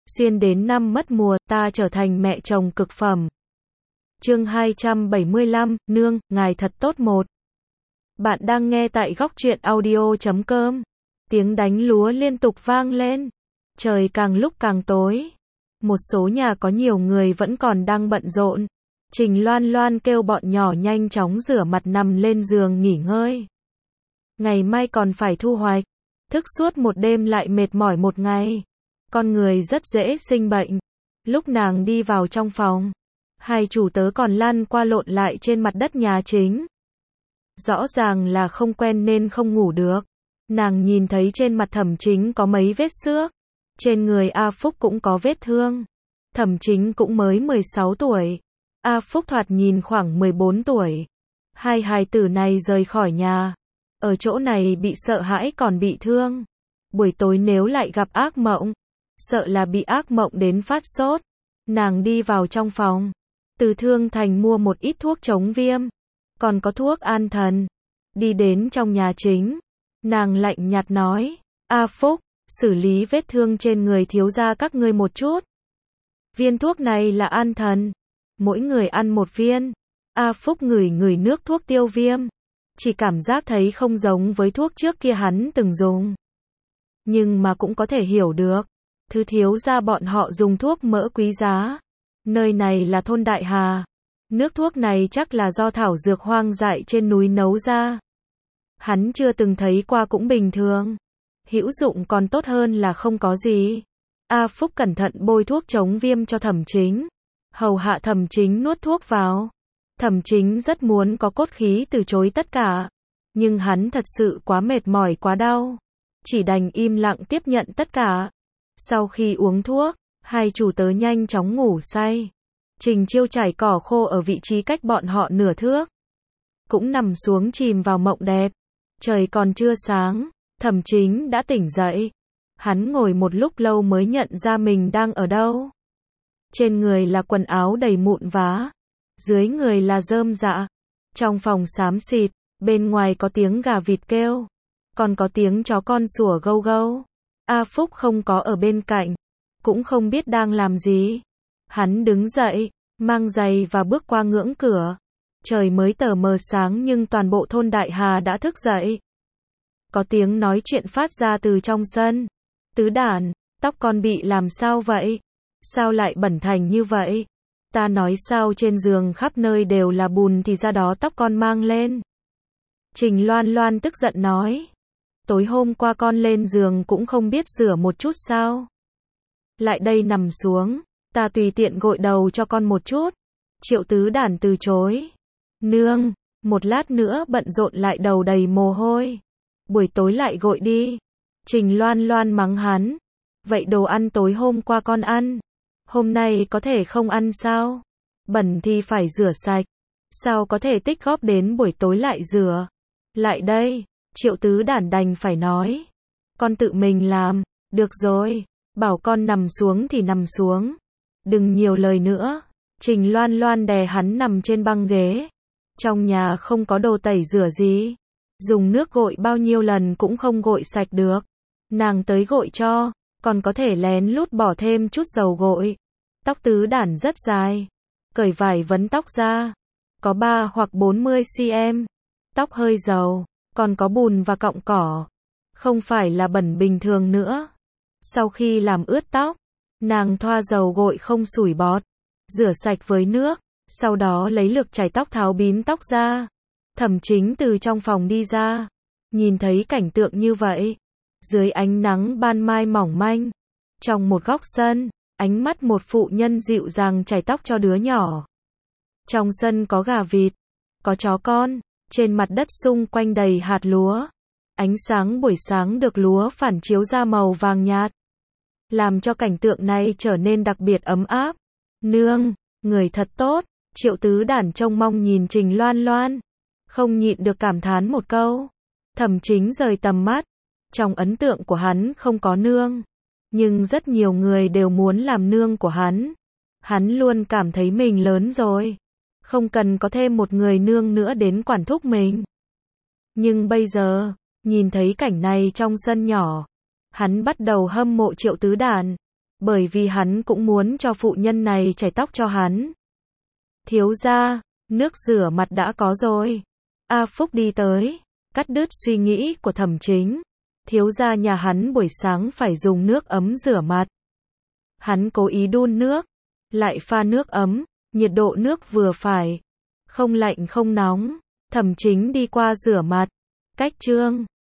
Xuyên đến năm mất mùa, ta trở thành mẹ chồng cực phẩm. Chương 275, nương, ngài thật tốt một. Bạn đang nghe tại góc truyện audio.com. Tiếng đánh lúa liên tục vang lên. Trời càng lúc càng tối. Một số nhà có nhiều người vẫn còn đang bận rộn. Trình Loan Loan kêu bọn nhỏ nhanh chóng rửa mặt nằm lên giường nghỉ ngơi. Ngày mai còn phải thu hoạch. Thức suốt một đêm lại mệt mỏi một ngày. Con người rất dễ sinh bệnh. Lúc nàng đi vào trong phòng, hai chủ tớ còn lăn qua lộn lại trên mặt đất nhà chính. Rõ ràng là không quen nên không ngủ được. Nàng nhìn thấy trên mặt Thẩm Chính có mấy vết xước. Trên người A Phúc cũng có vết thương. Thẩm Chính cũng mới 16 tuổi. A Phúc thoạt nhìn khoảng 14 tuổi. Hai hài tử này rời khỏi nhà. Ở chỗ này bị sợ hãi còn bị thương. Buổi tối nếu lại gặp ác mộng, sợ là bị ác mộng đến phát sốt. Nàng đi vào trong phòng. Từ Thương Thành mua một ít thuốc chống viêm. Còn có thuốc an thần. Đi đến trong nhà chính. Nàng lạnh nhạt nói. A Phúc, xử lý vết thương trên người thiếu gia các ngươi một chút. Viên thuốc này là an thần. Mỗi người ăn một viên. A Phúc ngửi ngửi nước thuốc tiêu viêm. Chỉ cảm giác thấy không giống với thuốc trước kia hắn từng dùng. Nhưng mà cũng có thể hiểu được. Thứ thiếu gia bọn họ dùng thuốc mỡ quý giá. Nơi này là thôn Đại Hà. Nước thuốc này chắc là do thảo dược hoang dại trên núi nấu ra. Hắn chưa từng thấy qua cũng bình thường. Hữu dụng còn tốt hơn là không có gì. A Phúc cẩn thận bôi thuốc chống viêm cho Thẩm Chính. Hầu hạ Thẩm Chính nuốt thuốc vào. Thẩm Chính rất muốn có cốt khí từ chối tất cả. Nhưng hắn thật sự quá mệt mỏi quá đau. Chỉ đành im lặng tiếp nhận tất cả. Sau khi uống thuốc, hai chủ tớ nhanh chóng ngủ say. Trình Chiêu trải cỏ khô ở vị trí cách bọn họ nửa thước. Cũng nằm xuống chìm vào mộng đẹp. Trời còn chưa sáng, Thẩm Chính đã tỉnh dậy. Hắn ngồi một lúc lâu mới nhận ra mình đang ở đâu. Trên người là quần áo đầy mụn vá. Dưới người là rơm rạ. Trong phòng xám xịt, bên ngoài có tiếng gà vịt kêu. Còn có tiếng chó con sủa gâu gâu. A Phúc không có ở bên cạnh. Cũng không biết đang làm gì. Hắn đứng dậy, mang giày và bước qua ngưỡng cửa. Trời mới tờ mờ sáng nhưng toàn bộ thôn Đại Hà đã thức dậy. Có tiếng nói chuyện phát ra từ trong sân. Tứ Đản, tóc con bị làm sao vậy? Sao lại bẩn thành như vậy? Ta nói sao trên giường khắp nơi đều là bùn thì ra đó tóc con mang lên. Trình Loan Loan tức giận nói. Tối hôm qua con lên giường cũng không biết rửa một chút sao? Lại đây nằm xuống, ta tùy tiện gội đầu cho con một chút. Triệu Tứ Đản từ chối. Nương, một lát nữa bận rộn lại đầu đầy mồ hôi. Buổi tối lại gội đi. Trình Loan Loan mắng hắn. Vậy đồ ăn tối hôm qua con ăn. Hôm nay có thể không ăn sao? Bẩn thì phải rửa sạch. Sao có thể tích góp đến buổi tối lại rửa? Lại đây, Triệu Tứ Đản đành phải nói. Con tự mình làm, được rồi, bảo con nằm xuống thì nằm xuống. Đừng nhiều lời nữa. Trình Loan Loan đè hắn nằm trên băng ghế. Trong nhà không có đồ tẩy rửa gì. Dùng nước gội bao nhiêu lần cũng không gội sạch được. Nàng tới gội cho, còn có thể lén lút bỏ thêm chút dầu gội. Tóc Tứ Đản rất dài. Cởi vải vấn tóc ra. Có 3 hoặc 40 cm. Tóc hơi dầu. Còn có bùn và cọng cỏ. Không phải là bẩn bình thường nữa. Sau khi làm ướt tóc, nàng thoa dầu gội không sủi bọt. Rửa sạch với nước. Sau đó lấy lược chải tóc tháo bím tóc ra. Thẩm Chính từ trong phòng đi ra. Nhìn thấy cảnh tượng như vậy. Dưới ánh nắng ban mai mỏng manh. Trong một góc sân. Ánh mắt một phụ nhân dịu dàng chải tóc cho đứa nhỏ. Trong sân có gà vịt. Có chó con. Trên mặt đất xung quanh đầy hạt lúa. Ánh sáng buổi sáng được lúa phản chiếu ra màu vàng nhạt. Làm cho cảnh tượng này trở nên đặc biệt ấm áp. Nương, người thật tốt. Triệu Tứ Đản trông mong nhìn Trình Loan Loan. Không nhịn được cảm thán một câu. Thẩm Chính rời tầm mắt. Trong ấn tượng của hắn không có nương. Nhưng rất nhiều người đều muốn làm nương của hắn. Hắn luôn cảm thấy mình lớn rồi. Không cần có thêm một người nương nữa đến quản thúc mình. Nhưng bây giờ, nhìn thấy cảnh này trong sân nhỏ. Hắn bắt đầu hâm mộ Triệu Tứ Đản. Bởi vì hắn cũng muốn cho phụ nhân này chải tóc cho hắn. Thiếu gia, nước rửa mặt đã có rồi. A Phúc đi tới, cắt đứt suy nghĩ của Thẩm Chính. Thiếu gia nhà hắn buổi sáng phải dùng nước ấm rửa mặt. Hắn cố ý đun nước, lại pha nước ấm, nhiệt độ nước vừa phải, không lạnh không nóng. Thẩm Chính đi qua rửa mặt. Cách Trương